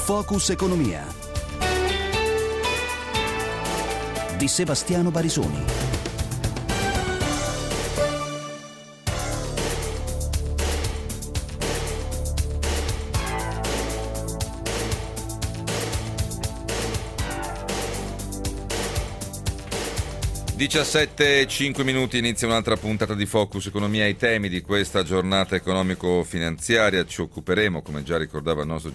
Focus Economia di Sebastiano Barisoni. Diciassette e 5 minuti, inizia un'altra puntata di Focus Economia. I temi di questa giornata economico-finanziaria ci occuperemo, come già ricordava il nostro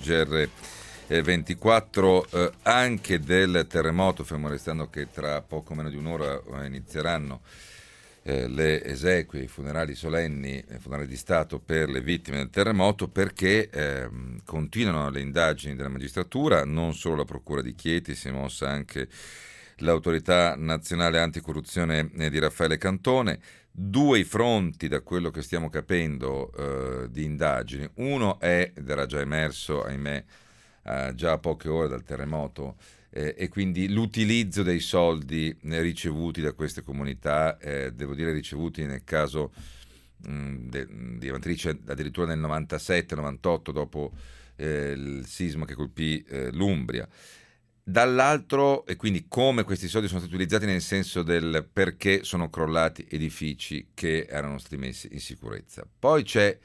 GR24, anche del terremoto, fermo restando che tra poco meno di un'ora inizieranno le esequie, i funerali solenni, i funerali di Stato per le vittime del terremoto, perché continuano le indagini della magistratura, non solo la Procura di Chieti, si è mossa anche l'Autorità Nazionale Anticorruzione di Raffaele Cantone. Due i fronti, da quello che stiamo capendo, di indagini. Uno ed era già emerso, ahimè, già a poche ore dal terremoto, e quindi l'utilizzo dei soldi ricevuti da queste comunità, devo dire ricevuti nel caso di Amatrice addirittura nel 97-98, dopo il sisma che colpì l'Umbria. Dall'altro, e quindi come questi soldi sono stati utilizzati, nel senso del perché sono crollati edifici che erano stati messi in sicurezza. Poi c'è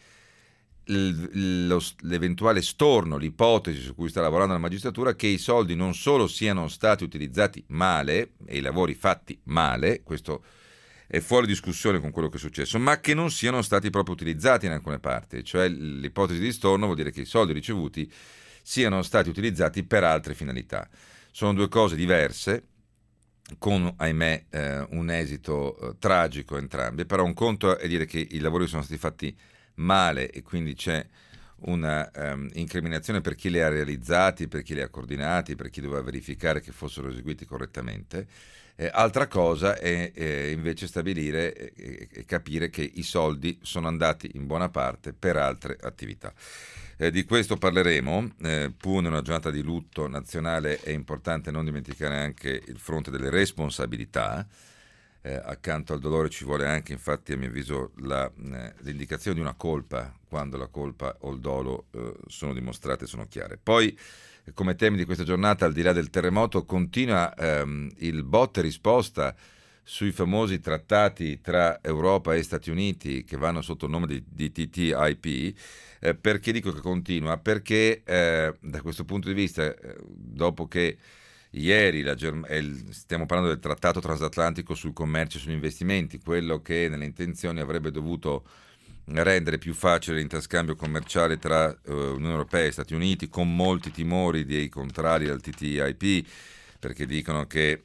l'eventuale storno, l'ipotesi su cui sta lavorando la magistratura, che i soldi non solo siano stati utilizzati male e i lavori fatti male, questo è fuori discussione con quello che è successo, ma che non siano stati proprio utilizzati in alcune parti. Cioè l'ipotesi di storno vuol dire che i soldi ricevuti siano stati utilizzati per altre finalità. Sono due cose diverse, con, ahimè, un esito tragico entrambi, però un conto è dire che i lavori sono stati fatti male e quindi c'è una incriminazione per chi li ha realizzati, per chi li ha coordinati, per chi doveva verificare che fossero eseguiti correttamente. Altra cosa è invece stabilire e capire che i soldi sono andati in buona parte per altre attività. Di questo parleremo, pur in una giornata di lutto nazionale è importante non dimenticare anche il fronte delle responsabilità. Accanto al dolore ci vuole anche, infatti, a mio avviso, l'indicazione di una colpa, quando la colpa o il dolo sono dimostrate e sono chiare. Poi, come temi di questa giornata, al di là del terremoto, continua il botta e risposta sui famosi trattati tra Europa e Stati Uniti che vanno sotto il nome di TTIP. Perché dico che continua? Perché da questo punto di vista, dopo che ieri stiamo parlando del trattato transatlantico sul commercio e sugli investimenti, quello che nelle intenzioni avrebbe dovuto rendere più facile l'interscambio commerciale tra Unione Europea e Stati Uniti, con molti timori dei contrari al TTIP, perché dicono che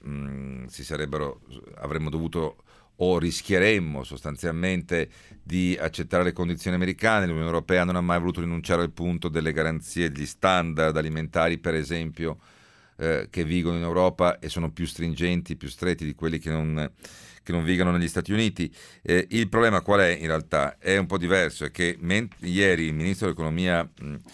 avremmo dovuto o rischieremmo sostanzialmente di accettare le condizioni americane. L'Unione Europea non ha mai voluto rinunciare al punto delle garanzie, degli standard alimentari, per esempio, che vigono in Europa e sono più stringenti, più stretti di quelli che non vigono negli Stati Uniti. Il problema qual è in realtà? È un po' diverso, è che ieri il ministro dell'economia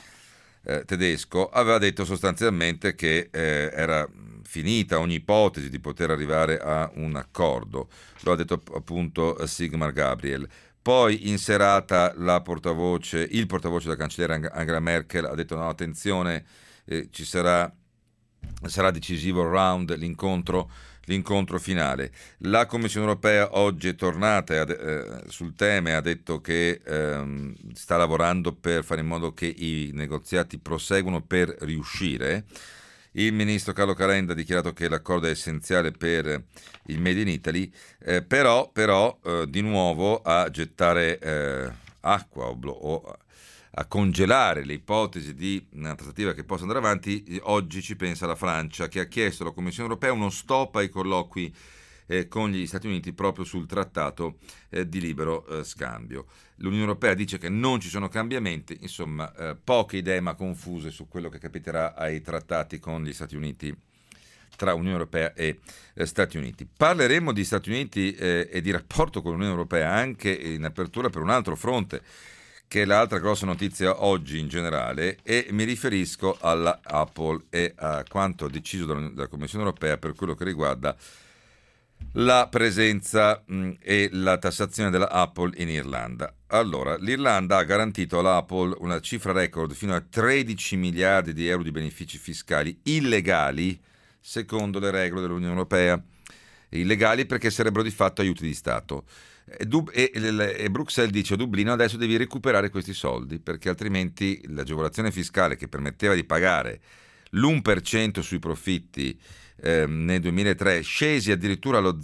tedesco aveva detto sostanzialmente che era finita ogni ipotesi di poter arrivare a un accordo. Lo ha detto appunto Sigmar Gabriel. Poi in serata il portavoce della cancelliera Angela Merkel ha detto no, attenzione, sarà decisivo il round, l'incontro finale. La Commissione Europea oggi è tornata sul tema e ha detto che sta lavorando per fare in modo che i negoziati proseguano per riuscire. Il ministro Carlo Calenda ha dichiarato che l'accordo è essenziale per il Made in Italy, però di nuovo a gettare acqua o a congelare le ipotesi di una trattativa che possa andare avanti. Oggi ci pensa la Francia, che ha chiesto alla Commissione Europea uno stop ai colloqui con gli Stati Uniti proprio sul trattato di libero scambio. L'Unione Europea dice che non ci sono cambiamenti, insomma poche idee ma confuse su quello che capiterà ai trattati con gli Stati Uniti, tra Unione Europea e Stati Uniti. Parleremo di Stati Uniti e di rapporto con l'Unione Europea anche in apertura per un altro fronte, che è l'altra grossa notizia oggi in generale, e mi riferisco alla Apple e a quanto deciso dalla Commissione Europea per quello che riguarda la presenza e la tassazione della Apple in Irlanda. Allora, l'Irlanda ha garantito alla Apple una cifra record fino a 13 miliardi di euro di benefici fiscali illegali secondo le regole dell'Unione Europea. Illegali perché sarebbero di fatto aiuti di Stato. E Bruxelles dice a Dublino: adesso devi recuperare questi soldi, perché altrimenti l'agevolazione fiscale che permetteva di pagare l'1% sui profitti nel 2003, scesi addirittura allo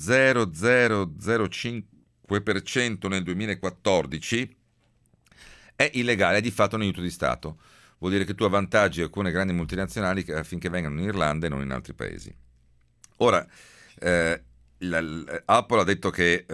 0,005% nel 2014, è illegale, è di fatto un aiuto di Stato. Vuol dire che tu avvantaggi alcune grandi multinazionali affinché vengano in Irlanda e non in altri paesi. Ora, Apple ha detto che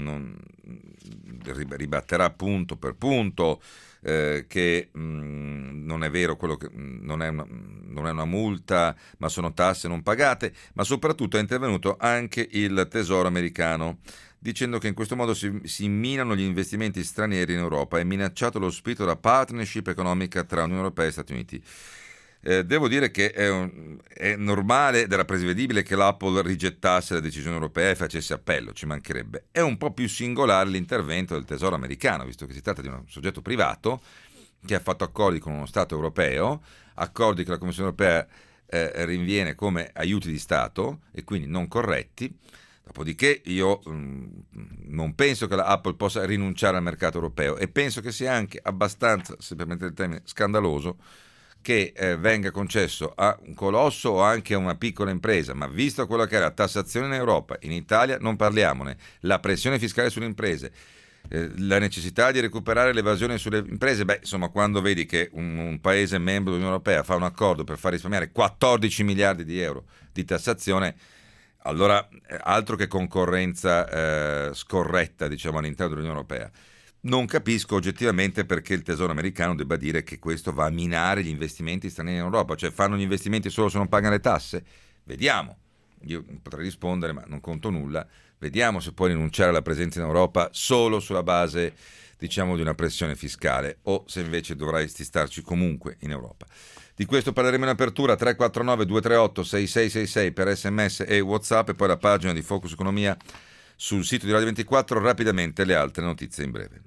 ribatterà punto per punto che non è vero quello che non è una multa, ma sono tasse non pagate, ma soprattutto è intervenuto anche il Tesoro americano dicendo che in questo modo si minano gli investimenti stranieri in Europa e minacciato lo spirito della partnership economica tra Unione Europea e Stati Uniti. Devo dire che è normale ed era prevedibile che l'Apple rigettasse la decisione europea e facesse appello, ci mancherebbe. È un po' più singolare l'intervento del Tesoro americano, visto che si tratta di un soggetto privato che ha fatto accordi con uno Stato europeo, accordi che la Commissione europea rinviene come aiuti di Stato e quindi non corretti. Dopodiché io non penso che la Apple possa rinunciare al mercato europeo e penso che sia anche abbastanza, se permettete il termine, scandaloso che venga concesso a un colosso o anche a una piccola impresa, ma visto quello che è la tassazione in Europa, in Italia non parliamone, la pressione fiscale sulle imprese, la necessità di recuperare l'evasione sulle imprese, insomma, quando vedi che un paese membro dell'Unione Europea fa un accordo per far risparmiare 14 miliardi di euro di tassazione, allora altro che concorrenza scorretta, diciamo, all'interno dell'Unione Europea. Non capisco oggettivamente perché il Tesoro americano debba dire che questo va a minare gli investimenti stranieri in Europa, cioè fanno gli investimenti solo se non pagano le tasse? Vediamo, io potrei rispondere ma non conto nulla, vediamo se puoi rinunciare alla presenza in Europa solo sulla base, diciamo, di una pressione fiscale o se invece dovresti starci comunque in Europa. Di questo parleremo in apertura. 349 238 6666 per SMS e WhatsApp e poi la pagina di Focus Economia sul sito di Radio 24. Rapidamente le altre notizie in breve.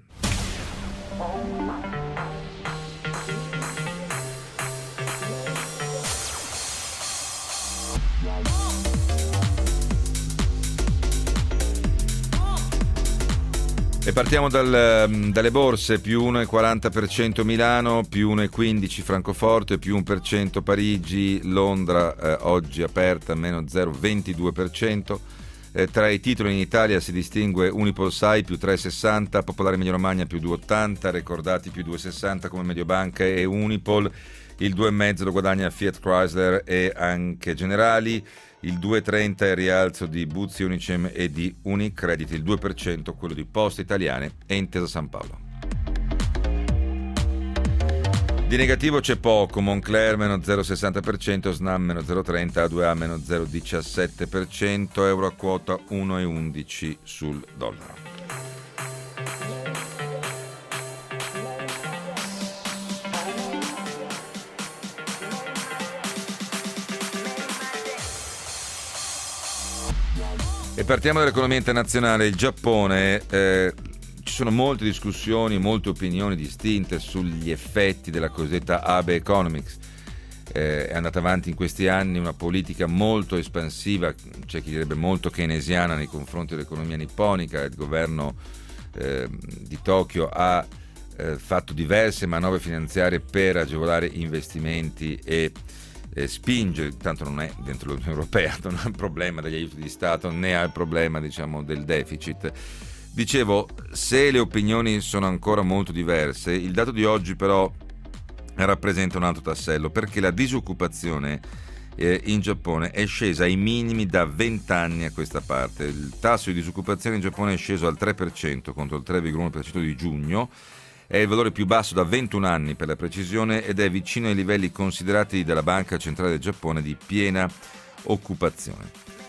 E partiamo dalle borse, più 1,40% Milano, più 1,15% Francoforte, più 1% Parigi, Londra oggi aperta meno 0,22%. Tra i titoli in Italia si distingue Unipol Sai più 3,60, Popolare Emilia Romagna più 2,80, Recordati più 2,60 come Mediobanca e Unipol, il 2,5 lo guadagna Fiat Chrysler e anche Generali, il 2,30 è il rialzo di Buzzi, Unicem e di Unicredit, il 2% quello di Poste Italiane e Intesa San Paolo. Di negativo c'è poco, Moncler meno 0,60%, Snam meno 0,30%, A2A meno 0,17%, euro a quota 1,11 sul dollaro. E partiamo dall'economia internazionale. Il Giappone, ci sono molte discussioni, molte opinioni distinte sugli effetti della cosiddetta Abe Economics. È andata avanti in questi anni una politica molto espansiva, c'è chi direbbe molto keynesiana nei confronti dell'economia nipponica. Il governo di Tokyo ha fatto diverse manovre finanziarie per agevolare investimenti e spinge, tanto non è dentro l'Unione Europea, non ha il problema degli aiuti di Stato né ha il problema, diciamo, del deficit. Dicevo, se le opinioni sono ancora molto diverse, il dato di oggi però rappresenta un altro tassello, perché la disoccupazione in Giappone è scesa ai minimi da 20 anni a questa parte. Il tasso di disoccupazione in Giappone è sceso al 3% contro il 3,1% di giugno. È il valore più basso da 21 anni per la precisione ed è vicino ai livelli considerati dalla Banca Centrale del Giappone di piena occupazione.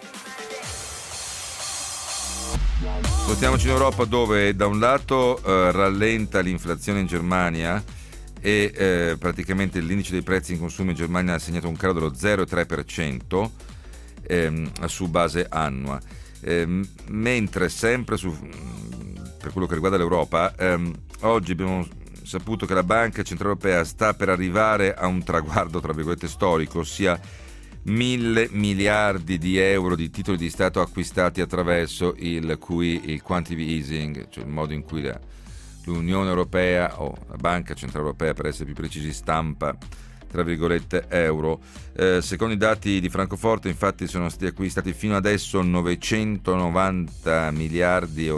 Spostiamoci in Europa, dove da un lato rallenta l'inflazione in Germania e praticamente l'indice dei prezzi in consumo in Germania ha segnato un calo dello 0,3% su base annua. Mentre sempre per quello che riguarda l'Europa, oggi abbiamo saputo che la Banca Centrale Europea sta per arrivare a un traguardo tra virgolette storico, ossia 1.000 miliardi di euro di titoli di Stato acquistati attraverso il quantitative easing, cioè il modo in cui l'Unione Europea o la Banca Centrale Europea, per essere più precisi, stampa tra virgolette euro. Secondo i dati di Francoforte, infatti, sono stati acquistati fino adesso 990 miliardi e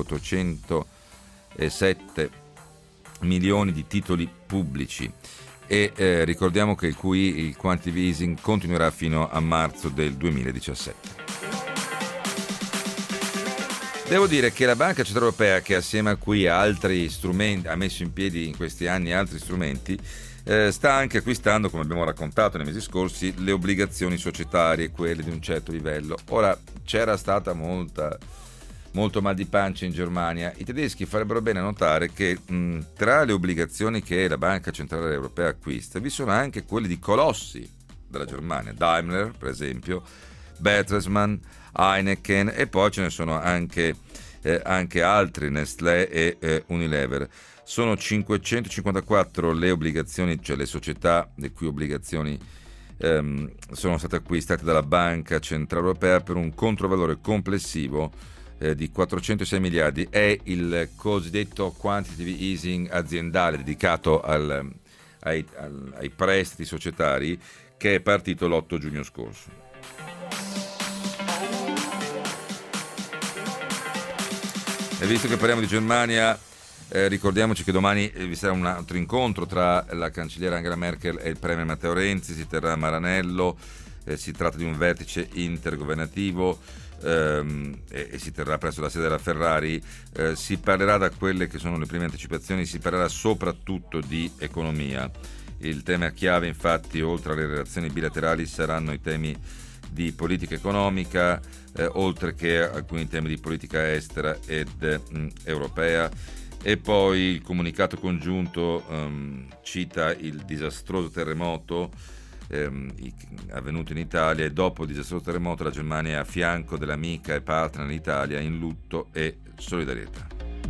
807 milioni di titoli pubblici, e ricordiamo che il quantitative easing continuerà fino a marzo del 2017. Devo dire che la Banca Centrale Europea, che assieme a altri strumenti ha messo in piedi in questi anni altri strumenti, sta anche acquistando, come abbiamo raccontato nei mesi scorsi, le obbligazioni societarie, quelle di un certo livello. Ora, c'era stata molto mal di pancia in Germania. I tedeschi farebbero bene a notare che tra le obbligazioni che la Banca Centrale Europea acquista vi sono anche quelle di colossi della Germania, Daimler per esempio, Bertelsmann, Heineken, e poi ce ne sono anche altri, Nestlé e Unilever. Sono 554 le obbligazioni, cioè le società le cui obbligazioni sono state acquistate dalla Banca Centrale Europea per un controvalore complessivo di 406 miliardi. È il cosiddetto quantitative easing aziendale dedicato ai prestiti societari, che è partito l'8 giugno scorso. E visto che parliamo di Germania, ricordiamoci che domani vi sarà un altro incontro tra la cancelliera Angela Merkel e il premier Matteo Renzi, si terrà a Maranello, si tratta di un vertice intergovernativo e si terrà presso la sede della Ferrari. Si parlerà, da quelle che sono le prime anticipazioni, si parlerà soprattutto di economia. Il tema chiave, infatti, oltre alle relazioni bilaterali, saranno i temi di politica economica, oltre che alcuni temi di politica estera ed europea. E poi il comunicato congiunto cita il disastroso terremoto avvenuto in Italia, e dopo il disastroso terremoto la Germania è a fianco dell'amica e partner l'Italia in lutto e solidarietà.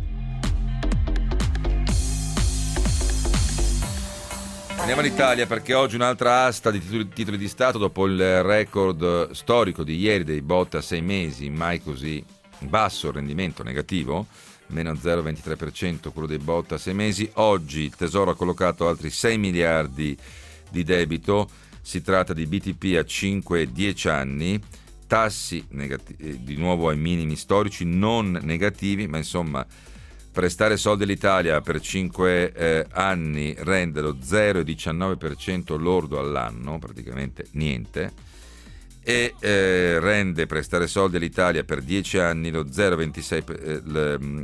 Andiamo all'Italia, perché oggi un'altra asta di titoli di Stato, dopo il record storico di ieri dei BOT a 6 mesi, mai così basso il rendimento negativo, meno 0,23% quello dei BOT a 6 mesi. Oggi il Tesoro ha collocato altri 6 miliardi di debito, si tratta di BTP a 5 e 10 anni, tassi di nuovo ai minimi storici, non negativi, ma insomma prestare soldi all'Italia per 5 anni rende lo 0,19% lordo all'anno, praticamente niente, e rende prestare soldi all'Italia per 10 anni lo 0,26%,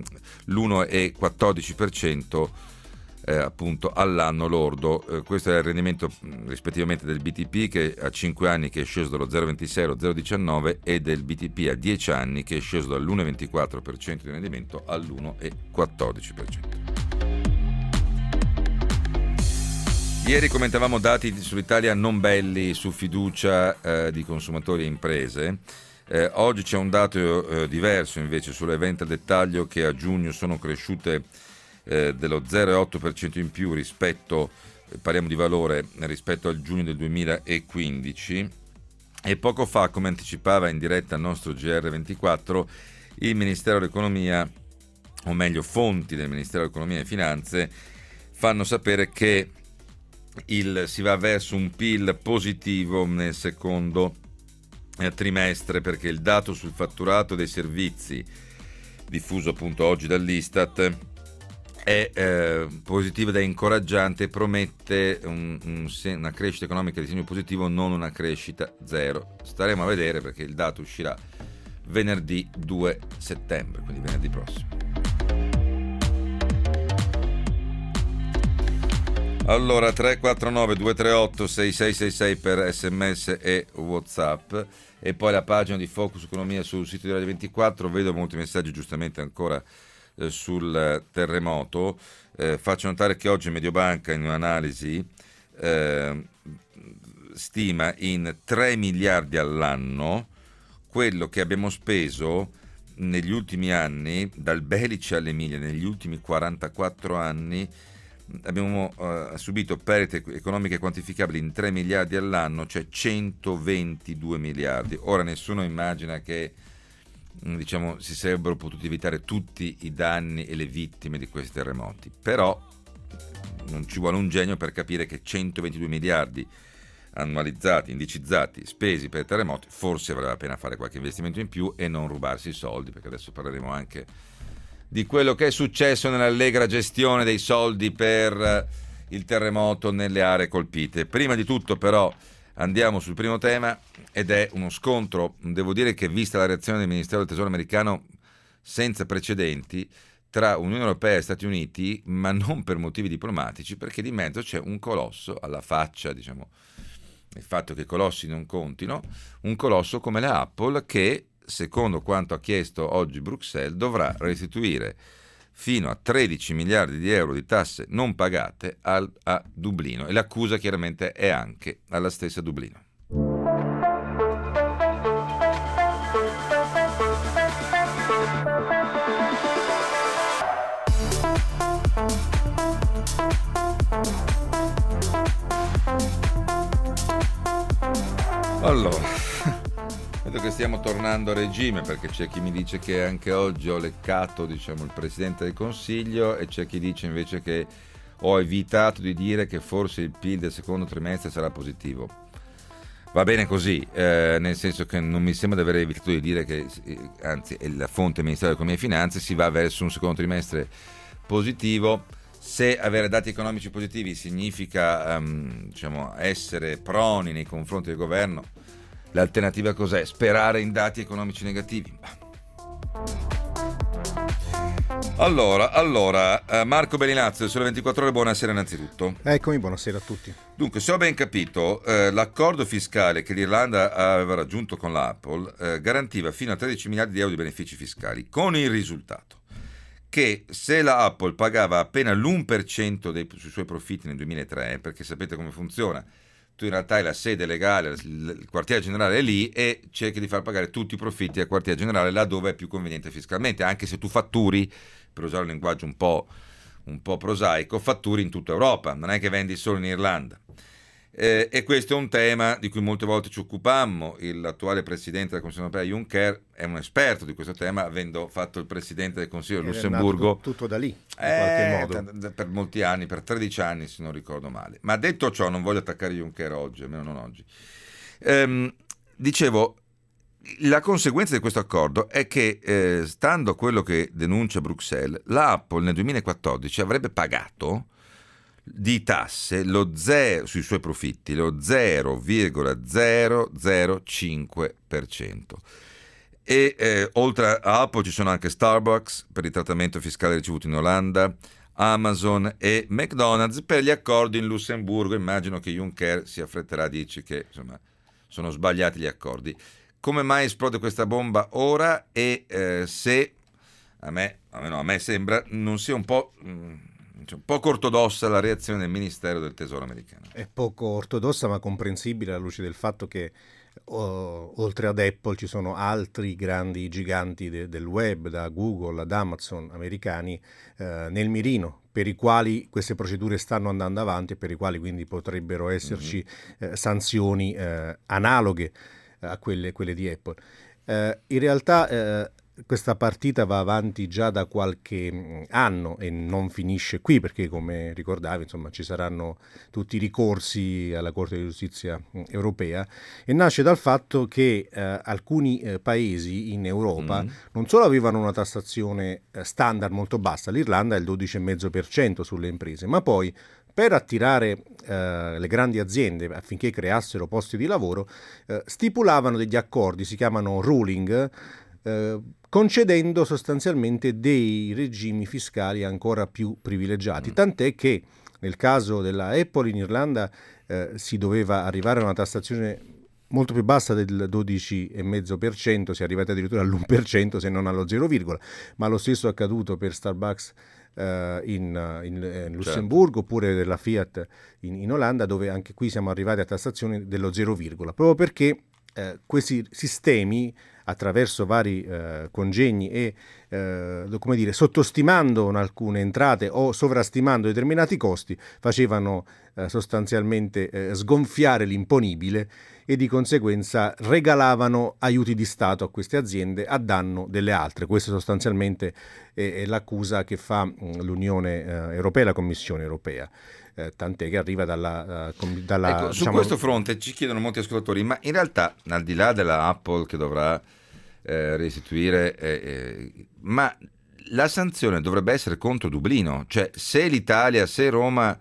l'1,14% appunto all'anno lordo. Questo è il rendimento rispettivamente del BTP, che a 5 anni che è sceso dallo 0,26 allo 0,19, e del BTP a 10 anni che è sceso dall'1,24% di rendimento all'1,14%. Ieri commentavamo dati sull'Italia non belli su fiducia di consumatori e imprese. Oggi c'è un dato diverso invece sulle vendite al dettaglio, che a giugno sono cresciute dello 0,8% in più rispetto, parliamo di valore, rispetto al giugno del 2015. E poco fa, come anticipava in diretta al nostro GR24, il Ministero dell'Economia, o meglio fonti del Ministero dell'Economia e Finanze, fanno sapere che si va verso un PIL positivo nel secondo trimestre, perché il dato sul fatturato dei servizi, diffuso appunto oggi dall'Istat, è positivo ed è incoraggiante, promette una crescita economica di segno positivo, non una crescita zero. Staremo a vedere, perché il dato uscirà venerdì 2 settembre, quindi venerdì prossimo. Allora, 349 238 6666 per SMS e WhatsApp, e poi la pagina di Focus Economia sul sito di Radio 24. Vedo molti messaggi giustamente ancora sul terremoto. Faccio notare che oggi Mediobanca, in un'analisi, stima in 3 miliardi all'anno quello che abbiamo speso negli ultimi anni, dal Belice all'Emilia, negli ultimi 44 anni, abbiamo subito perdite economiche quantificabili in 3 miliardi all'anno, cioè 122 miliardi. Ora nessuno immagina che diciamo si sarebbero potuti evitare tutti i danni e le vittime di questi terremoti, però non ci vuole un genio per capire che 122 miliardi annualizzati, indicizzati, spesi per i terremoti, forse valeva la pena fare qualche investimento in più e non rubarsi i soldi, perché adesso parleremo anche di quello che è successo nell'allegra gestione dei soldi per il terremoto nelle aree colpite. Prima di tutto però andiamo sul primo tema, ed è uno scontro, devo dire che vista la reazione del Ministero del Tesoro americano, senza precedenti tra Unione Europea e Stati Uniti, ma non per motivi diplomatici, perché di mezzo c'è un colosso, alla faccia, diciamo, il fatto che i colossi non contino, un colosso come la Apple che, secondo quanto ha chiesto oggi Bruxelles, dovrà restituire fino a 13 miliardi di euro di tasse non pagate a Dublino, e l'accusa chiaramente è anche alla stessa Dublino. Allora, vedo che stiamo tornando a regime, perché c'è chi mi dice che anche oggi ho leccato, diciamo, il Presidente del Consiglio, e c'è chi dice invece che ho evitato di dire che forse il PIL del secondo trimestre sarà positivo. Va bene così, nel senso che non mi sembra di aver evitato di dire che, anzi è la fonte Ministero dell'Economia e Finanze, si va verso un secondo trimestre positivo. Se avere dati economici positivi significa diciamo, essere proni nei confronti del governo, l'alternativa cos'è? Sperare in dati economici negativi? Allora, Marco Bellinazzo, Sole 24 Ore, buonasera innanzitutto. Eccomi, buonasera a tutti. Dunque, se ho ben capito, l'accordo fiscale che l'Irlanda aveva raggiunto con l'Apple garantiva fino a 13 miliardi di euro di benefici fiscali, con il risultato che se la Apple pagava appena l'1% sui suoi profitti nel 2003, perché sapete come funziona, tu in realtà hai la sede legale, il quartiere generale è lì e cerchi di far pagare tutti i profitti al quartiere generale laddove è più conveniente fiscalmente, anche se tu fatturi, per usare un linguaggio un po' prosaico, fatturi in tutta Europa, non è che vendi solo in Irlanda. E questo è un tema di cui molte volte ci occupammo. L'attuale presidente della Commissione Europea Juncker è un esperto di questo tema, avendo fatto il presidente del Consiglio del Lussemburgo. Tutto da lì, in qualche modo. Per molti anni, per 13 anni se non ricordo male. Ma detto ciò, non voglio attaccare Juncker oggi, almeno non oggi. Dicevo, la conseguenza di questo accordo è che, stando a quello che denuncia Bruxelles, la Apple nel 2014 avrebbe pagato di tasse sui suoi profitti lo 0,005%. E oltre a Apple ci sono anche Starbucks per il trattamento fiscale ricevuto in Olanda, Amazon e McDonald's per gli accordi in Lussemburgo. Immagino che Juncker si affretterà a dirci che insomma sono sbagliati gli accordi. Come mai esplode questa bomba ora? E se a me sembra non sia un po' ortodossa la reazione del Ministero del Tesoro americano. È poco ortodossa ma comprensibile alla luce del fatto che oltre ad Apple ci sono altri grandi giganti del web, da Google ad Amazon, americani, nel mirino, per i quali queste procedure stanno andando avanti e per i quali quindi potrebbero esserci sanzioni analoghe a quelle di Apple. In realtà questa partita va avanti già da qualche anno e non finisce qui, perché come ricordavi insomma ci saranno tutti i ricorsi alla Corte di Giustizia europea, e nasce dal fatto che alcuni paesi in Europa non solo avevano una tassazione standard molto bassa, l'Irlanda è il 12,5% sulle imprese, ma poi per attirare le grandi aziende affinché creassero posti di lavoro stipulavano degli accordi, si chiamano ruling, concedendo sostanzialmente dei regimi fiscali ancora più privilegiati, tant'è che nel caso della Apple in Irlanda si doveva arrivare a una tassazione molto più bassa del 12,5%, si è arrivati addirittura all'1% se non allo 0, ma lo stesso è accaduto per Starbucks in Lussemburgo, oppure della Fiat in Olanda, dove anche qui siamo arrivati a tassazioni dello 0, proprio perché questi sistemi attraverso vari congegni e come dire, sottostimando alcune entrate o sovrastimando determinati costi, facevano sostanzialmente sgonfiare l'imponibile e di conseguenza regalavano aiuti di Stato a queste aziende a danno delle altre. Questa sostanzialmente è l'accusa che fa l'Unione Europea, la Commissione Europea. Tant'è che arriva dalla ecco, su questo fronte ci chiedono molti ascoltatori, ma in realtà, al di là della Apple che dovrà restituire, ma la sanzione dovrebbe essere contro Dublino, cioè se l'Italia, se Roma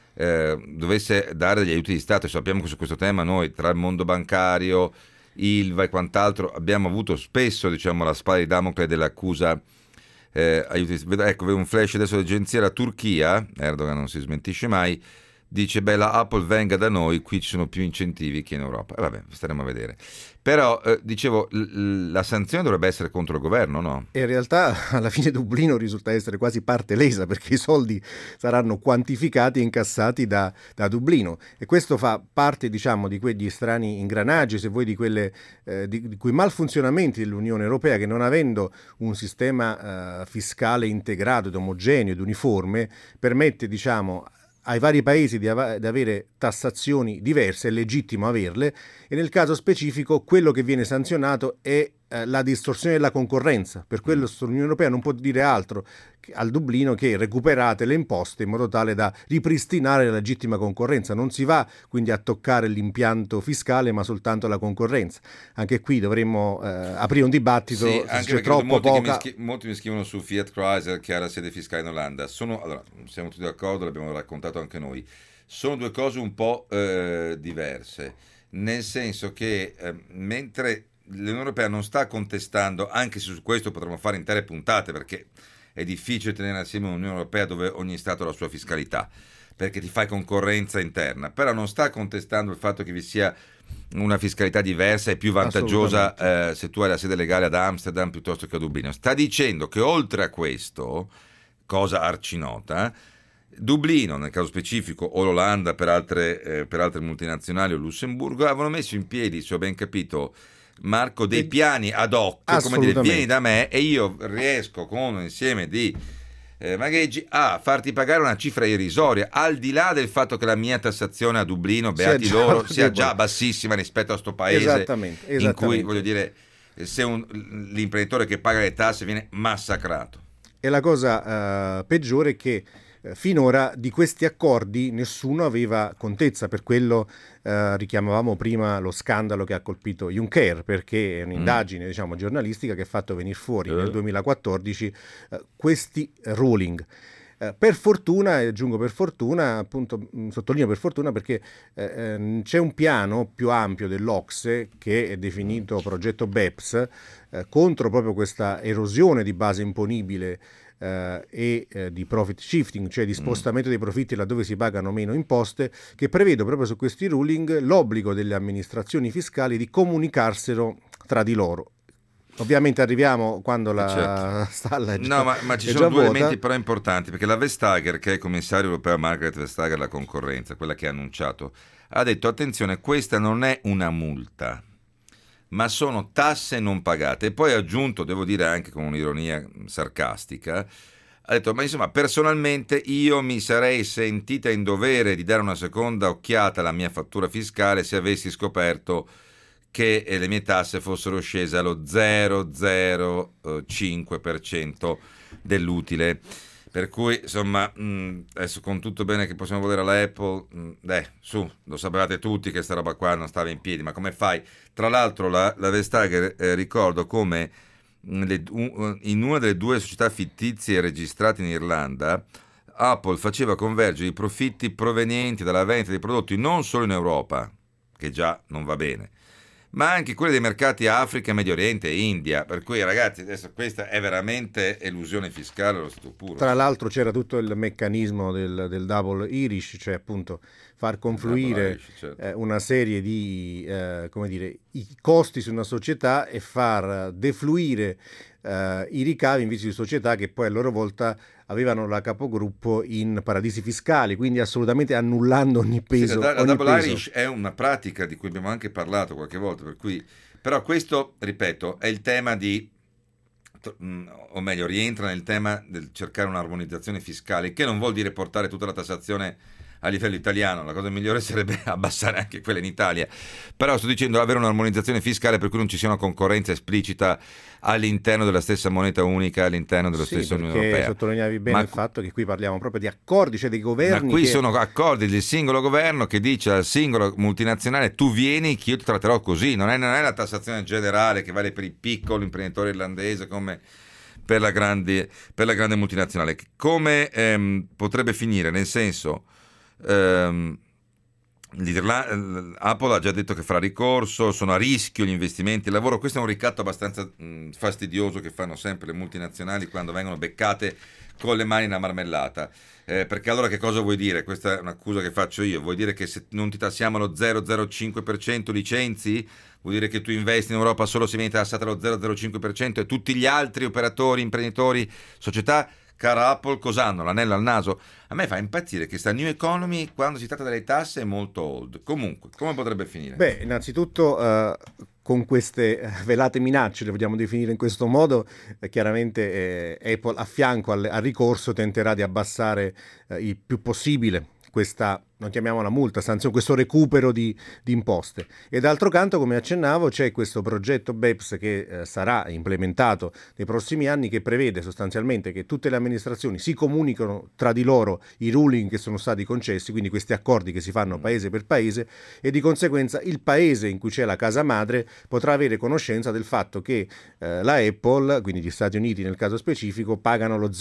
dovesse dare degli aiuti di Stato, e sappiamo che su questo tema noi, tra il mondo bancario, Ilva e quant'altro, abbiamo avuto spesso, diciamo, la spada di Damocle dell'accusa aiuti. Ecco, vedo un flash adesso dell'agenzia. La Turchia, Erdogan non si smentisce mai, dice la Apple venga da noi, qui ci sono più incentivi che in Europa. Vabbè, staremo a vedere. Però dicevo, la sanzione dovrebbe essere contro il governo, no? E in realtà alla fine Dublino risulta essere quasi parte lesa, perché i soldi saranno quantificati e incassati da Dublino, e questo fa parte, diciamo, di quegli strani ingranaggi, se vuoi, di quei malfunzionamenti dell'Unione Europea, che non avendo un sistema fiscale integrato ed omogeneo ed uniforme permette, diciamo, ai vari paesi di avere tassazioni diverse. È legittimo averle, e nel caso specifico quello che viene sanzionato è la distorsione della concorrenza. Per quello l'Unione Europea non può dire altro al Dublino che recuperate le imposte in modo tale da ripristinare la legittima concorrenza. Non si va quindi a toccare l'impianto fiscale, ma soltanto la concorrenza. Anche qui dovremmo aprire un dibattito. Sì, anche perché troppo molti mi scrivono su Fiat Chrysler, che ha la sede fiscale in Olanda. Allora, siamo tutti d'accordo, l'abbiamo raccontato anche noi. Sono due cose un po' diverse, nel senso che mentre l'Unione Europea non sta contestando, anche se su questo potremmo fare intere puntate, perché è difficile tenere assieme un'Unione Europea dove ogni Stato ha la sua fiscalità, perché ti fai concorrenza interna, però non sta contestando il fatto che vi sia una fiscalità diversa e più vantaggiosa se tu hai la sede legale ad Amsterdam piuttosto che a Dublino. Sta dicendo che oltre a questo, cosa arcinota, Dublino, nel caso specifico, o l'Olanda per altre multinazionali, o Lussemburgo, avevano messo in piedi, se ho ben capito, Marco, dei piani ad hoc, come dire, vieni da me e io riesco con un insieme di magheggi a farti pagare una cifra irrisoria, al di là del fatto che la mia tassazione a Dublino, beati loro, sia già bassissima rispetto a sto paese. Esattamente. In cui, voglio dire, se l'imprenditore che paga le tasse viene massacrato. E la cosa peggiore è che finora di questi accordi nessuno aveva contezza. Per quello richiamavamo prima lo scandalo che ha colpito Juncker, perché è un'indagine diciamo giornalistica che ha fatto venire fuori nel 2014 questi ruling. Per fortuna, e aggiungo per fortuna, appunto sottolineo per fortuna, perché c'è un piano più ampio dell'OCSE che è definito progetto BEPS contro proprio questa erosione di base imponibile e di profit shifting, cioè di spostamento dei profitti laddove si pagano meno imposte, che prevede proprio su questi ruling l'obbligo delle amministrazioni fiscali di comunicarselo tra di loro. Ovviamente arriviamo quando la stalla è già, ma ci sono due elementi però importanti, perché la Vestager, che è il commissario europeo Margaret Vestager alla concorrenza, quella che ha annunciato, ha detto attenzione, questa non è una multa, ma sono tasse non pagate. E poi ha aggiunto, devo dire anche con un'ironia sarcastica, ha detto, ma insomma, personalmente io mi sarei sentita in dovere di dare una seconda occhiata alla mia fattura fiscale se avessi scoperto che le mie tasse fossero scese allo 0,05% dell'utile. Per cui, insomma, adesso con tutto bene che possiamo volere alla Apple, lo sapevate tutti che sta roba qua non stava in piedi, ma come fai? Tra l'altro la Vestager, ricordo come in una delle due società fittizie registrate in Irlanda, Apple faceva convergere i profitti provenienti dalla vendita dei prodotti non solo in Europa, che già non va bene, ma anche quelli dei mercati Africa, Medio Oriente e India. Per cui, ragazzi, adesso questa è veramente elusione fiscale allo stato puro. Tra l'altro c'era tutto il meccanismo del double Irish, cioè appunto far confluire una serie di i costi su una società e far defluire i ricavi invece di società che poi a loro volta avevano la capogruppo in paradisi fiscali, quindi assolutamente annullando ogni peso. La double Irish è una pratica di cui abbiamo anche parlato qualche volta, per cui Però questo, ripeto, è il tema o meglio, rientra nel tema del cercare un'armonizzazione fiscale, che non vuol dire portare tutta la tassazione a livello italiano. La cosa migliore sarebbe abbassare anche quella in Italia, però sto dicendo avere un'armonizzazione fiscale per cui non ci sia una concorrenza esplicita all'interno della stessa moneta unica, all'interno della stessa Unione Europea. Sottolineavi bene il fatto che qui parliamo proprio di accordi, cioè dei governi. Ma qui sono accordi del singolo governo che dice al singolo multinazionale: tu vieni che io ti tratterò così. Non è la tassazione generale che vale per il piccolo imprenditore irlandese come per la grande multinazionale. Come potrebbe finire? Nel senso, Apple ha già detto che farà ricorso, sono a rischio gli investimenti, il lavoro. Questo è un ricatto abbastanza fastidioso che fanno sempre le multinazionali quando vengono beccate con le mani nella marmellata, perché allora che cosa vuoi dire? Questa è un'accusa che faccio io. Vuoi dire che se non ti tassiamo lo 0,05% licenzi? Vuol dire che tu investi in Europa solo se vieni tassata lo 0,05% e tutti gli altri operatori, imprenditori, società, cara Apple, cosa hanno? L'anello al naso? A me fa impazzire che sta New Economy, quando si tratta delle tasse, è molto old. Comunque, come potrebbe finire? Beh, innanzitutto con queste velate minacce, le vogliamo definire in questo modo, chiaramente Apple a fianco al ricorso tenterà di abbassare il più possibile questa, non chiamiamola multa, questo recupero di imposte. E d'altro canto, come accennavo, c'è questo progetto BEPS che sarà implementato nei prossimi anni, che prevede sostanzialmente che tutte le amministrazioni si comunicano tra di loro i ruling che sono stati concessi, quindi questi accordi che si fanno paese per paese, e di conseguenza il paese in cui c'è la casa madre potrà avere conoscenza del fatto che la Apple, quindi gli Stati Uniti nel caso specifico, pagano lo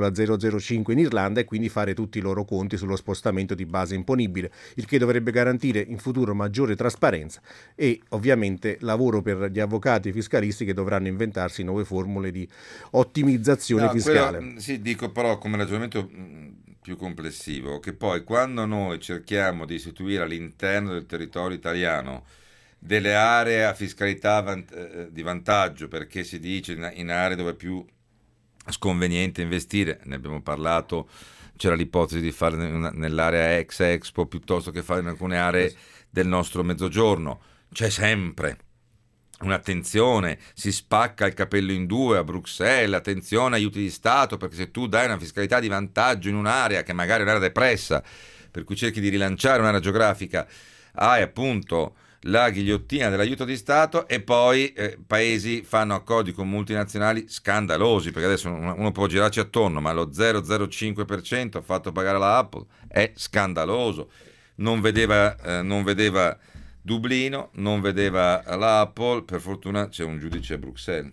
0,005 in Irlanda, e quindi fare tutti i loro conti sullo spostamento di base imponibile, il che dovrebbe garantire in futuro maggiore trasparenza e ovviamente lavoro per gli avvocati fiscalisti che dovranno inventarsi nuove formule di ottimizzazione fiscale. Sì, dico però come ragionamento più complessivo, che poi quando noi cerchiamo di istituire all'interno del territorio italiano delle aree a fiscalità di vantaggio, perché si dice in aree dove è più sconveniente investire, ne abbiamo parlato, c'era l'ipotesi di fare nell'area ex Expo piuttosto che fare in alcune aree del nostro mezzogiorno. C'è sempre un'attenzione, si spacca il capello in due a Bruxelles, attenzione aiuti di Stato, perché se tu dai una fiscalità di vantaggio in un'area che magari è un'area depressa, per cui cerchi di rilanciare un'area geografica, hai appunto la ghigliottina dell'aiuto di Stato, e poi paesi fanno accordi con multinazionali scandalosi, perché adesso uno può girarci attorno, ma lo 0,05% fatto pagare alla Apple è scandaloso. Non vedeva Dublino, non vedeva la Apple, per fortuna c'è un giudice a Bruxelles.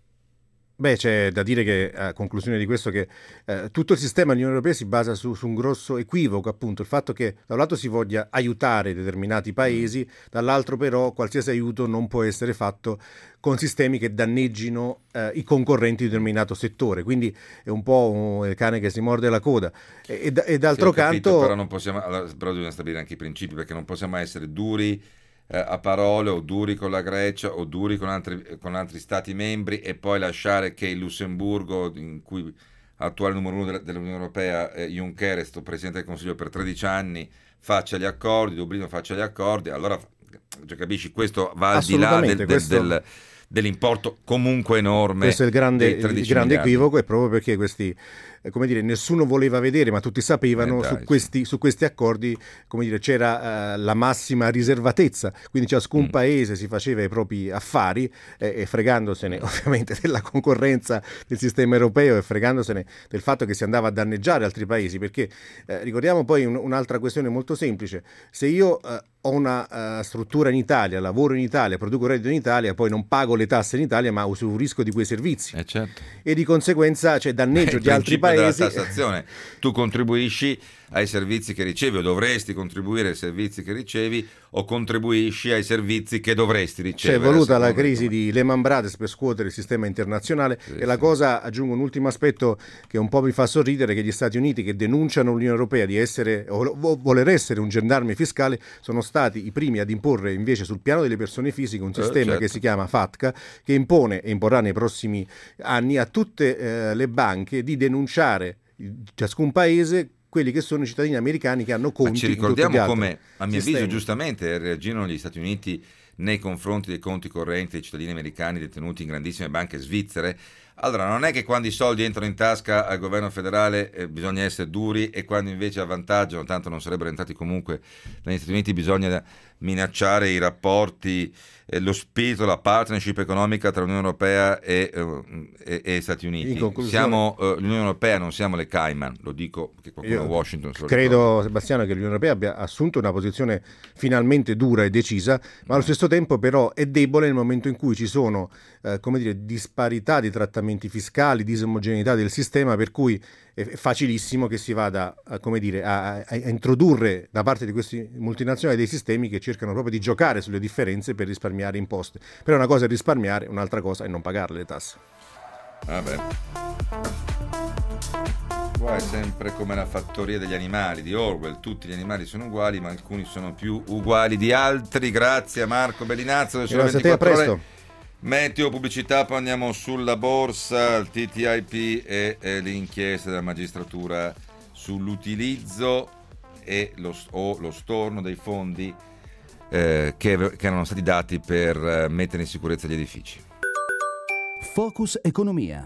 Beh, c'è da dire che a conclusione di questo che tutto il sistema dell'Unione Europea si basa su un grosso equivoco, appunto il fatto che da un lato si voglia aiutare determinati paesi, dall'altro però qualsiasi aiuto non può essere fatto con sistemi che danneggino i concorrenti di un determinato settore, quindi è un po' il cane che si morde la coda. E d'altro canto... Però non possiamo, però bisogna stabilire anche i principi, perché non possiamo essere duri a parole, o duri con la Grecia, o duri con altri stati membri, e poi lasciare che il Lussemburgo, in cui attuale numero uno dell'Unione Europea, Juncker, è stato Presidente del Consiglio per 13 anni, faccia gli accordi, Dublino faccia gli accordi. Allora, cioè, capisci, questo va al di là dell'importo comunque enorme. Questo è il grande equivoco, è proprio perché questi, come dire, nessuno voleva vedere, ma tutti sapevano su questi accordi, come dire, c'era la massima riservatezza, quindi ciascun paese si faceva i propri affari e fregandosene ovviamente della concorrenza del sistema europeo e fregandosene del fatto che si andava a danneggiare altri paesi, perché ricordiamo poi un'altra questione molto semplice: se io ho una struttura in Italia, lavoro in Italia, produco reddito in Italia, poi non pago le tasse in Italia, ma usufruisco di quei servizi. Certo. E di conseguenza danneggio di altri paesi. Della tassazione. Tu contribuisci ai servizi che ricevi, o dovresti contribuire ai servizi che ricevi, o contribuisci ai servizi che dovresti ricevere. C'è voluta la crisi di Lehman Brothers per scuotere il sistema internazionale, e la cosa, aggiungo un ultimo aspetto che un po' mi fa sorridere, che gli Stati Uniti, che denunciano l'Unione Europea di essere o voler essere un gendarme fiscale, sono stati i primi ad imporre invece sul piano delle persone fisiche un sistema che si chiama FATCA, che impone e imporrà nei prossimi anni a tutte le banche di denunciare ciascun paese quelli che sono i cittadini americani che hanno conti. Ma ci ricordiamo come, a mio avviso, giustamente reagirono gli Stati Uniti nei confronti dei conti correnti dei cittadini americani detenuti in grandissime banche svizzere. Allora, non è che quando i soldi entrano in tasca al governo federale bisogna essere duri, e quando invece avvantaggiano, tanto non sarebbero entrati comunque negli Stati Uniti, bisogna minacciare i rapporti, lo spirito, la partnership economica tra l'Unione Europea e Stati Uniti. Siamo l'Unione Europea, non siamo le Cayman, lo dico perché qualcuno a Washington se lo credo, ricorda. Sebastiano, che l'Unione Europea abbia assunto una posizione finalmente dura e decisa, ma allo stesso tempo però è debole nel momento in cui ci sono disparità di trattamenti fiscali, disomogeneità del sistema, per cui è facilissimo che si vada a introdurre da parte di questi multinazionali dei sistemi che cercano proprio di giocare sulle differenze per risparmiare imposte. Però una cosa è risparmiare, un'altra cosa è non pagarle le tasse. Vabbè. Qua è sempre come la fattoria degli animali di Orwell, tutti gli animali sono uguali, ma alcuni sono più uguali di altri. Grazie a Marco Bellinazzo. Grazie a te, a presto. Meteo, pubblicità, poi andiamo sulla borsa, il TTIP e l'inchiesta della magistratura sull'utilizzo e lo storno dei fondi che erano stati dati per mettere in sicurezza gli edifici. Focus Economia.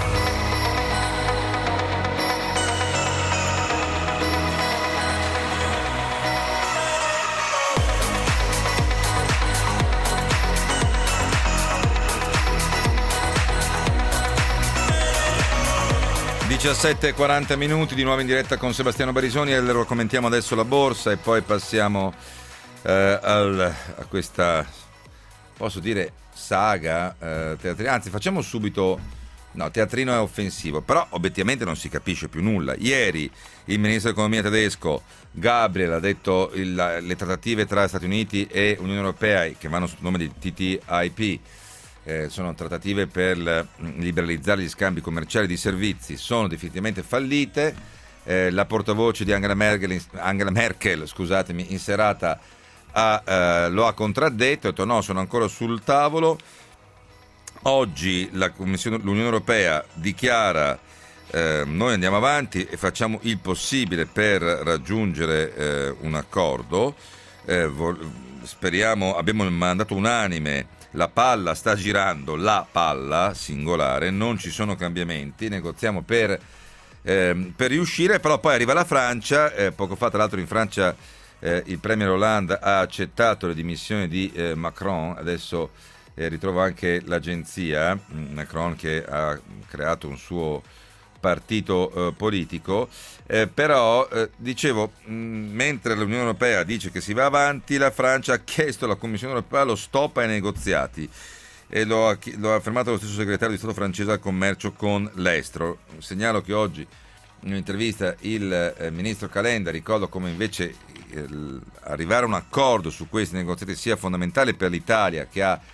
17:40 di nuovo in diretta con Sebastiano Barisoni, e lo commentiamo adesso la borsa e poi passiamo a questa, posso dire, saga teatrina. Anzi, facciamo subito, no, teatrino è offensivo, però obiettivamente non si capisce più nulla. Ieri il ministro dell'economia tedesco Gabriel ha detto le trattative tra Stati Uniti e Unione Europea, che vanno sotto il nome di TTIP, sono trattative per liberalizzare gli scambi commerciali di servizi, sono definitivamente fallite. La portavoce di Angela Merkel, scusatemi, in serata lo ha contraddetto, ha detto no, sono ancora sul tavolo. Oggi l'Unione Europea dichiara noi andiamo avanti e facciamo il possibile per raggiungere un accordo, speriamo, abbiamo il mandato unanime. La palla sta girando, la palla singolare, non ci sono cambiamenti, negoziamo per riuscire, però poi arriva la Francia. Poco fa, tra l'altro, in Francia il premier Hollande ha accettato le dimissioni di Macron. Adesso ritrovo anche l'agenzia Macron, che ha creato un suo partito politico, però dicevo, mentre l'Unione Europea dice che si va avanti, la Francia ha chiesto alla Commissione Europea lo stop ai negoziati, e lo ha affermato lo stesso segretario di Stato francese al commercio con l'estero. Segnalo che oggi in un'intervista il ministro Calenda ricorda come invece arrivare a un accordo su questi negoziati sia fondamentale per l'Italia, che ha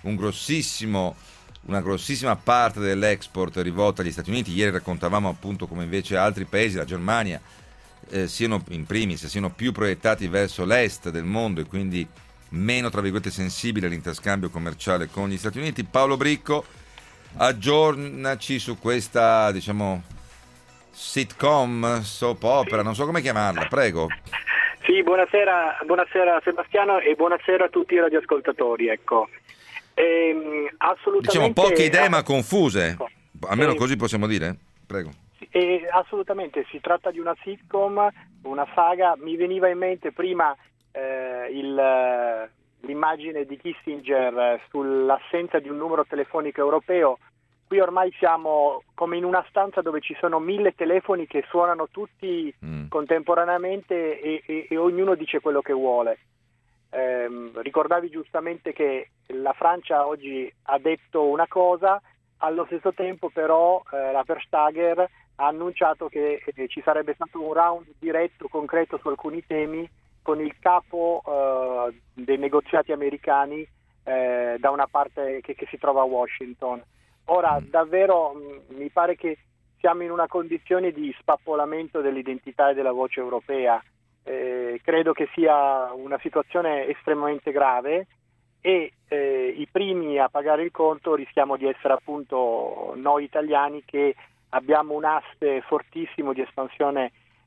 una grossissima parte dell'export rivolta agli Stati Uniti. Ieri raccontavamo appunto come invece altri paesi, la Germania, siano in primis, siano più proiettati verso l'est del mondo e quindi meno, tra virgolette, sensibili all'interscambio commerciale con gli Stati Uniti. Paolo Bricco, aggiornaci su questa, diciamo, sitcom, soap opera, non so come chiamarla, prego. Sì, buonasera Sebastiano, e buonasera a tutti i radioascoltatori, ecco. Assolutamente, diciamo poche idee ma confuse, almeno così possiamo dire, prego. Assolutamente, si tratta di una sitcom, una saga. Mi veniva in mente prima l'immagine di Kissinger sull'assenza di un numero telefonico europeo. Qui ormai siamo come in una stanza dove ci sono 1000 telefoni che suonano tutti contemporaneamente e ognuno dice quello che vuole. Ricordavi giustamente che la Francia oggi ha detto una cosa, allo stesso tempo però la Vestager ha annunciato che ci sarebbe stato un round diretto, concreto su alcuni temi con il capo dei negoziati americani da una parte che si trova a Washington. Ora davvero mi pare che siamo in una condizione di spappolamento dell'identità e della voce europea. Credo che sia una situazione estremamente grave e i primi a pagare il conto rischiamo di essere appunto noi italiani, che abbiamo un asse fortissimo di espansione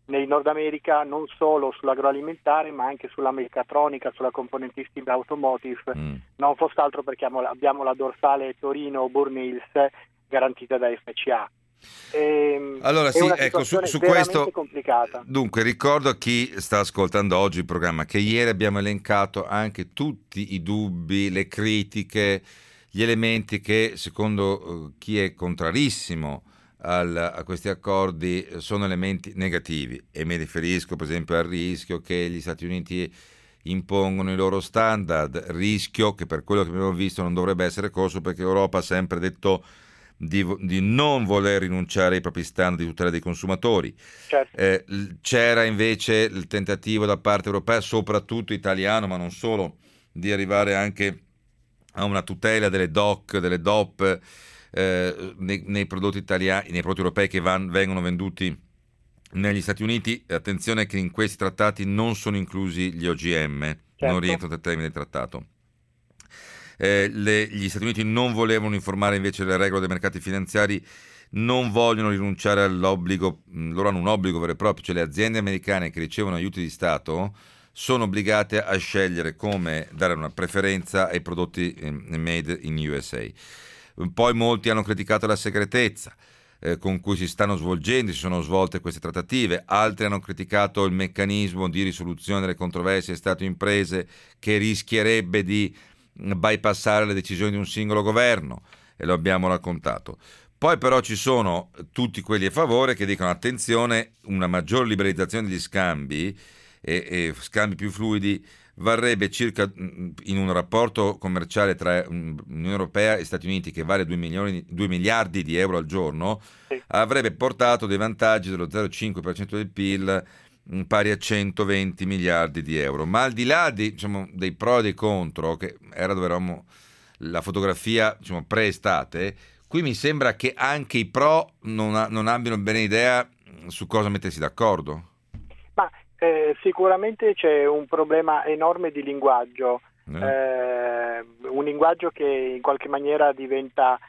nel Nord America, non solo sull'agroalimentare ma anche sulla meccatronica, sulla componentistica automotive, non fosse altro perché abbiamo la dorsale Torino-Burn Hills garantita da FCA. Allora sì, ecco, su questo complicata. Dunque ricordo a chi sta ascoltando oggi il programma che ieri abbiamo elencato anche tutti i dubbi, le critiche, gli elementi che secondo chi è contrarissimo a questi accordi sono elementi negativi, e mi riferisco per esempio al rischio che gli Stati Uniti impongono i loro standard, rischio che per quello che abbiamo visto non dovrebbe essere corso, perché l'Europa ha sempre detto di non voler rinunciare ai propri standard di tutela dei consumatori. Certo. C'era invece il tentativo da parte europea, soprattutto italiano ma non solo, di arrivare anche a una tutela delle DOC, delle DOP nei prodotti italiani, nei prodotti europei che vengono venduti negli Stati Uniti. Attenzione che in questi trattati non sono inclusi gli OGM, certo. Non rientrano nel termine del trattato. Gli Stati Uniti non volevano informare invece le regole dei mercati finanziari, non vogliono rinunciare all'obbligo, loro hanno un obbligo vero e proprio, cioè le aziende americane che ricevono aiuti di Stato sono obbligate a scegliere come dare una preferenza ai prodotti made in USA. Poi molti hanno criticato la segretezza con cui si stanno svolgendo, si sono svolte queste trattative, altri hanno criticato il meccanismo di risoluzione delle controversie Stato-imprese che rischierebbe di bypassare le decisioni di un singolo governo, e lo abbiamo raccontato. Poi però ci sono tutti quelli a favore che dicono attenzione, una maggior liberalizzazione degli scambi e scambi più fluidi varrebbe circa, in un rapporto commerciale tra Unione Europea e Stati Uniti che vale 2 miliardi di euro al giorno, sì, avrebbe portato dei vantaggi dello 0,5% del PIL pari a 120 miliardi di euro. Ma al di là dei pro e dei contro, che era dove eravamo la fotografia pre-estate, qui mi sembra che anche i pro non abbiano bene idea su cosa mettersi d'accordo. Ma sicuramente c'è un problema enorme di linguaggio, un linguaggio che in qualche maniera diventa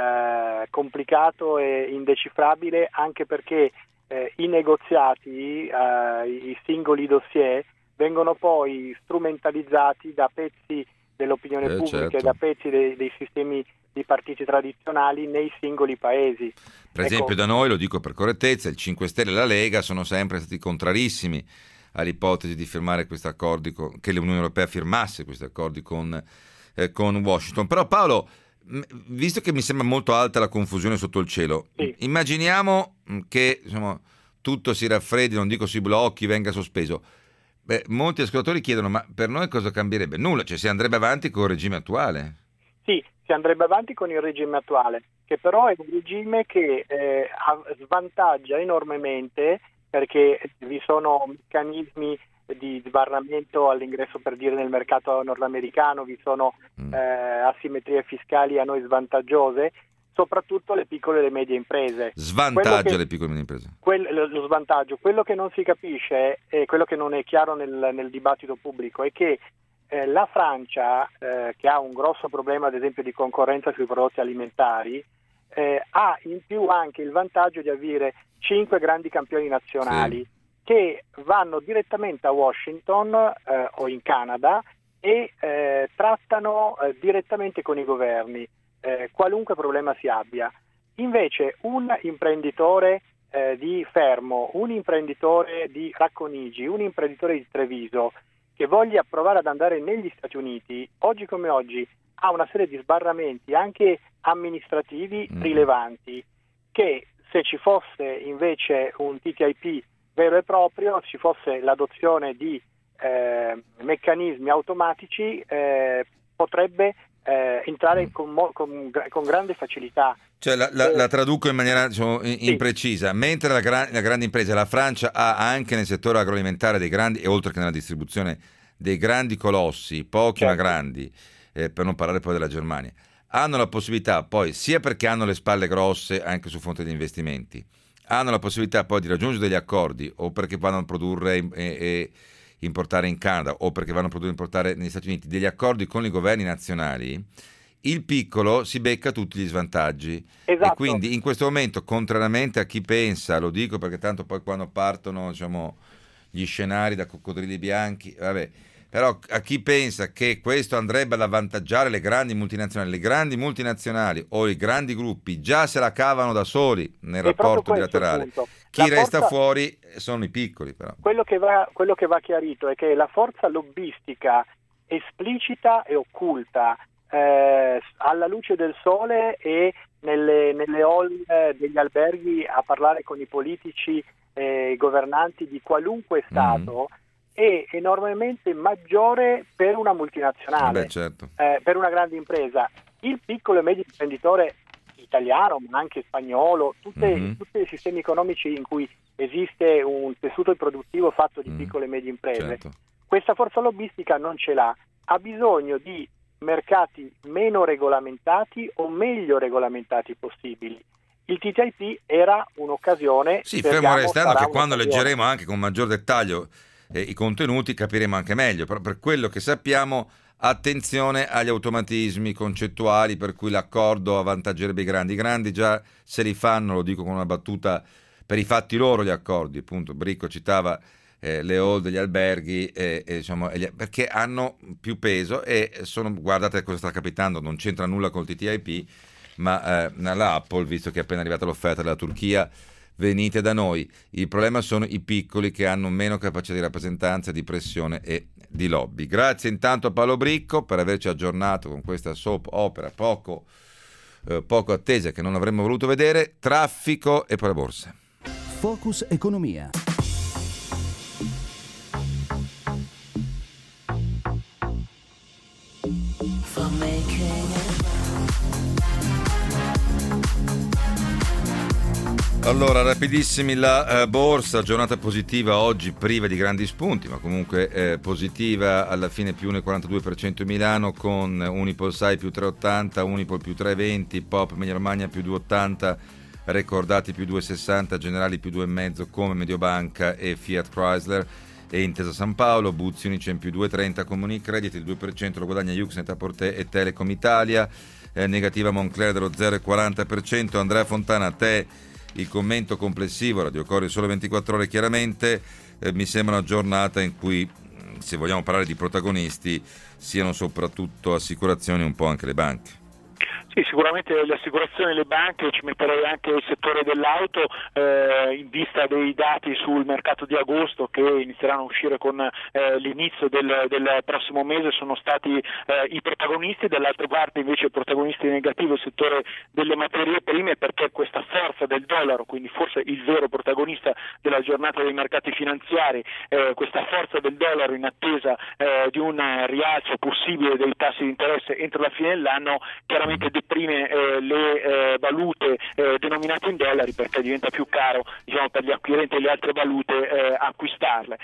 complicato e indecifrabile, anche perché i negoziati, i singoli dossier vengono poi strumentalizzati da pezzi dell'opinione pubblica, certo, e da pezzi dei sistemi di partiti tradizionali nei singoli paesi. Per esempio da noi, lo dico per correttezza, il 5 Stelle e la Lega sono sempre stati contrarissimi all'ipotesi di firmare questi accordi, che l'Unione Europea firmasse questi accordi con Washington. Però Paolo, visto che mi sembra molto alta la confusione sotto il cielo, sì, immaginiamo che tutto si raffreddi, non dico si blocchi, venga sospeso. Molti ascoltatori chiedono, ma per noi cosa cambierebbe? Nulla, cioè si andrebbe avanti con il regime attuale? Sì, si andrebbe avanti con il regime attuale, che però è un regime che svantaggia enormemente, perché vi sono meccanismi di sbarramento all'ingresso, per dire, nel mercato nordamericano, vi sono asimmetrie fiscali a noi svantaggiose, soprattutto le piccole e le medie imprese. Svantaggia le piccole e medie imprese? Lo svantaggio, quello che non si capisce e quello che non è chiaro nel dibattito pubblico è che la Francia, che ha un grosso problema ad esempio di concorrenza sui prodotti alimentari, ha in più anche il vantaggio di avere 5 grandi campioni nazionali, sì, che vanno direttamente a Washington o in Canada e trattano direttamente con i governi qualunque problema si abbia. Invece un imprenditore di Fermo, un imprenditore di Racconigi, un imprenditore di Treviso che voglia provare ad andare negli Stati Uniti, oggi come oggi ha una serie di sbarramenti anche amministrativi rilevanti, che se ci fosse invece un TTIP vero e proprio, ci fosse l'adozione di meccanismi automatici, potrebbe entrare con grande facilità. Cioè la traduco in maniera imprecisa. Mentre la grande impresa, la Francia ha anche nel settore agroalimentare dei grandi, e oltre che nella distribuzione, dei grandi colossi, pochi certo, ma grandi, per non parlare poi della Germania, hanno la possibilità poi, sia perché hanno le spalle grosse anche su fronte di investimenti, hanno la possibilità poi di raggiungere degli accordi, o perché vanno a produrre e importare in Canada, o perché vanno a produrre e importare negli Stati Uniti, degli accordi con i governi nazionali il piccolo si becca tutti gli svantaggi. Esatto. E quindi in questo momento, contrariamente a chi pensa, lo dico perché tanto poi quando partono, diciamo, gli scenari da coccodrilli bianchi, vabbè, però a chi pensa che questo andrebbe ad avvantaggiare le grandi multinazionali o i grandi gruppi già se la cavano da soli nel rapporto bilaterale. Chi resta fuori sono i piccoli, però. Quello che va chiarito è che la forza lobbistica esplicita e occulta alla luce del sole e nelle hall degli alberghi a parlare con i politici governanti di qualunque stato è enormemente maggiore per una multinazionale, certo. Per una grande impresa. Il piccolo e medio imprenditore italiano, ma anche spagnolo, tutti i sistemi economici in cui esiste un tessuto produttivo fatto di piccole e medie imprese, certo. Questa forza lobbistica non ce l'ha, ha bisogno di mercati meno regolamentati o meglio regolamentati possibili. Il TTIP era un'occasione. Sì, fermo restando che quando leggeremo anche con maggior dettaglio i contenuti capiremo anche meglio, però per quello che sappiamo, attenzione agli automatismi concettuali per cui l'accordo avvantaggerebbe i grandi già se li fanno, lo dico con una battuta, per i fatti loro gli accordi, appunto Bricco citava le hall degli alberghi diciamo, perché hanno più peso e guardate cosa sta capitando, non c'entra nulla col TTIP, ma la Apple, visto che è appena arrivata l'offerta della Turchia, venite da noi. Il problema sono i piccoli che hanno meno capacità di rappresentanza, di pressione e di lobby. Grazie intanto a Paolo Bricco per averci aggiornato con questa soap opera poco attesa che non avremmo voluto vedere. Traffico e poi le borse. Focus Economia. Allora, rapidissimi la borsa, giornata positiva oggi, priva di grandi spunti, ma comunque positiva alla fine, più 1,42% Milano, con Unipol 6 più 3,80, Unipol più 3,20, Pop Emilia Romagna più 2,80, Recordati più 2,60, Generali più 2,5 come Mediobanca e Fiat Chrysler, e Intesa San Paolo, Buzzi Unicem più 2,30, Comuni Credit, il 2% lo guadagna Yux, Net-a-Porter e Telecom Italia, negativa Moncler dello 0,40%. Andrea Fontana, a te il commento complessivo. Radio Corri Sole 24 Ore, chiaramente mi sembra una giornata in cui, se vogliamo parlare di protagonisti, siano soprattutto assicurazioni, un po' anche le banche. Sì, sicuramente le assicurazioni e le banche, ci metterei anche il settore dell'auto, in vista dei dati sul mercato di agosto che inizieranno a uscire con l'inizio del prossimo mese, sono stati i protagonisti. Dall'altra parte invece protagonisti negativi il settore delle materie prime, perché questa forza del dollaro, quindi forse il vero protagonista della giornata dei mercati finanziari, questa forza del dollaro in attesa di un rialzo possibile dei tassi di interesse entro la fine dell'anno, chiaramente deprime le valute denominate in dollari, perché diventa più caro, diciamo, per gli acquirenti delle altre valute acquistarle.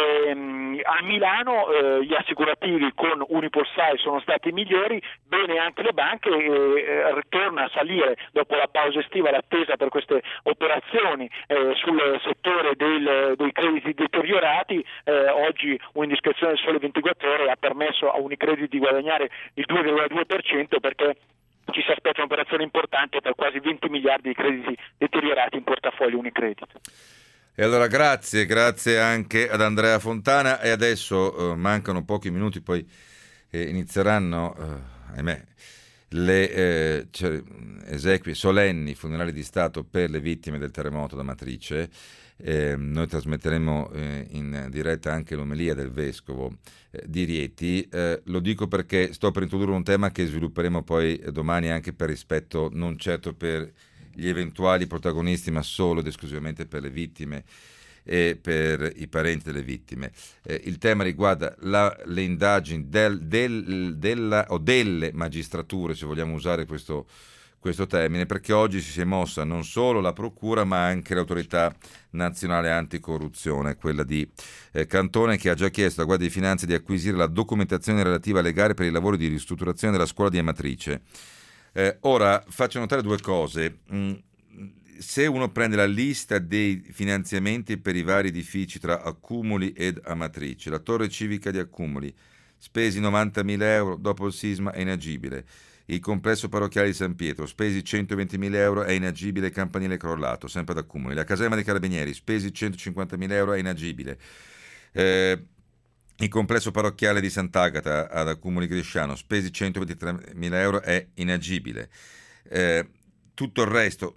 A Milano gli assicurativi con Unipol 6 sono stati migliori, bene anche le banche, ritorna a salire dopo la pausa estiva l'attesa per queste operazioni sul settore dei crediti deteriorati. Oggi un'indiscrezione del Sole 24 Ore ha permesso a Unicredit di guadagnare il 2,2%, perché ci si aspetta un'operazione importante per quasi 20 miliardi di crediti deteriorati in portafoglio Unicredit. E allora grazie anche ad Andrea Fontana, e adesso mancano pochi minuti, poi inizieranno, ahimè, le esequie solenni funerali di Stato per le vittime del terremoto d'Amatrice. Noi trasmetteremo in diretta anche l'omelia del vescovo di Rieti. Lo dico perché sto per introdurre un tema che svilupperemo poi domani, anche per rispetto non certo per gli eventuali protagonisti, ma solo ed esclusivamente per le vittime e per i parenti delle vittime. Il tema riguarda le indagini delle magistrature, se vogliamo usare questo termine, perché oggi si è mossa non solo la Procura ma anche l'Autorità Nazionale Anticorruzione, quella di Cantone, che ha già chiesto alla Guardia di Finanza di acquisire la documentazione relativa alle gare per i lavori di ristrutturazione della scuola di Amatrice. Ora faccio notare due cose. Se uno prende la lista dei finanziamenti per i vari edifici tra Accumuli ed Amatrice, la torre civica di Accumuli, spesi 90.000 euro, dopo il sisma è inagibile. Il complesso parrocchiale di San Pietro, spesi 120.000 euro, è inagibile, campanile crollato, sempre ad Accumuli. La caserma dei Carabinieri, spesi 150.000 euro, è inagibile. Il complesso parrocchiale di Sant'Agata ad Accumuli Grisciano, spesi 123.000 euro, è inagibile. Tutto il resto,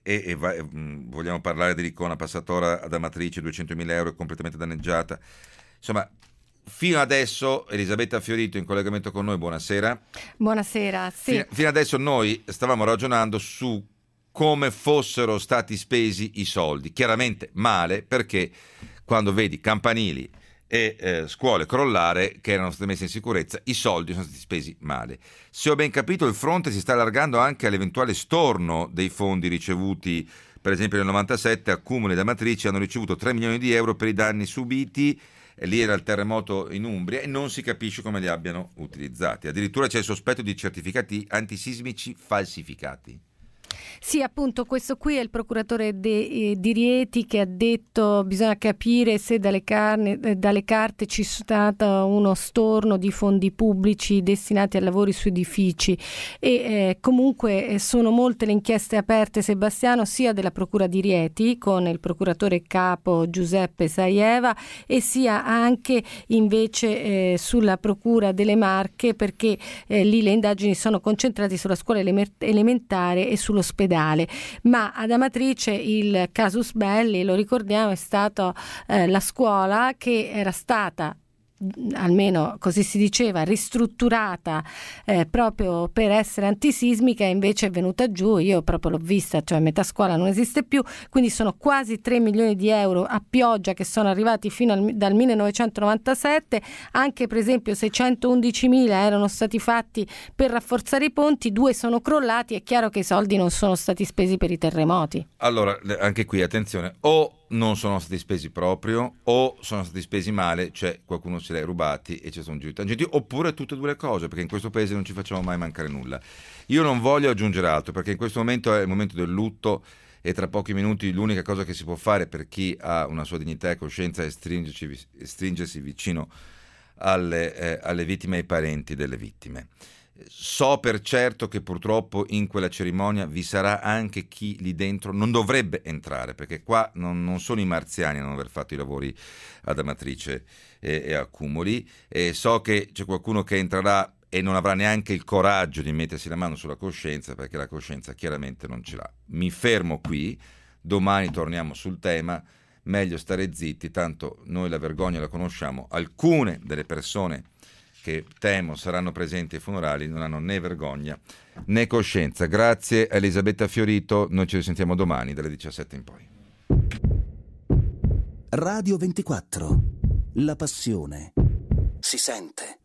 vogliamo parlare dell'icona Passatora ad Amatrice, 200.000 euro, è completamente danneggiata. Insomma, fino adesso, Elisabetta Fiorito in collegamento con noi, buonasera. Buonasera, sì. Fino adesso noi stavamo ragionando su come fossero stati spesi i soldi. Chiaramente male, perché quando vedi campanili e scuole crollare che erano state messe in sicurezza, i soldi sono stati spesi male. Se ho ben capito, il fronte si sta allargando anche all'eventuale storno dei fondi ricevuti. Per esempio nel 97 Accumuli ed Amatrice hanno ricevuto 3 milioni di euro per i danni subiti, e lì era il terremoto in Umbria, e non si capisce come li abbiano utilizzati. Addirittura c'è il sospetto di certificati antisismici falsificati. Sì, appunto, questo qui è il procuratore di Rieti che ha detto bisogna capire se dalle carte ci è stato uno storno di fondi pubblici destinati a lavori su edifici, e comunque sono molte le inchieste aperte, Sebastiano, sia della procura di Rieti con il procuratore capo Giuseppe Saieva, e sia anche invece sulla procura delle Marche, perché lì le indagini sono concentrate sulla scuola elementare e sull'ospedale. Ma ad Amatrice il casus belli, lo ricordiamo, è stata la scuola che era stata, almeno così si diceva, ristrutturata proprio per essere antisismica, e invece è venuta giù. Io proprio l'ho vista, cioè metà scuola non esiste più, quindi sono quasi 3 milioni di euro a pioggia che sono arrivati dal 1997. Anche per esempio 611.000 erano stati fatti per rafforzare i ponti, 2 sono crollati. È chiaro che i soldi non sono stati spesi per i terremoti. Allora, anche qui attenzione, o non sono stati spesi proprio, o sono stati spesi male, cioè qualcuno se li ha rubati e ci sono giù i tangenti, oppure tutte e due le cose, perché in questo paese non ci facciamo mai mancare nulla. Io non voglio aggiungere altro, perché in questo momento è il momento del lutto, e tra pochi minuti l'unica cosa che si può fare per chi ha una sua dignità e coscienza è stringersi vicino alle vittime e ai parenti delle vittime. So per certo che purtroppo in quella cerimonia vi sarà anche chi lì dentro non dovrebbe entrare, perché qua non sono i marziani a non aver fatto i lavori ad Amatrice e Accumuli, e so che c'è qualcuno che entrerà e non avrà neanche il coraggio di mettersi la mano sulla coscienza, perché la coscienza chiaramente non ce l'ha. Mi fermo qui, domani torniamo sul tema. Meglio stare zitti, tanto noi la vergogna la conosciamo. Alcune delle persone che temo saranno presenti ai funerali non hanno né vergogna né coscienza. Grazie a Elisabetta Fiorito, noi ci risentiamo domani dalle 17 in poi. Radio 24, la passione si sente.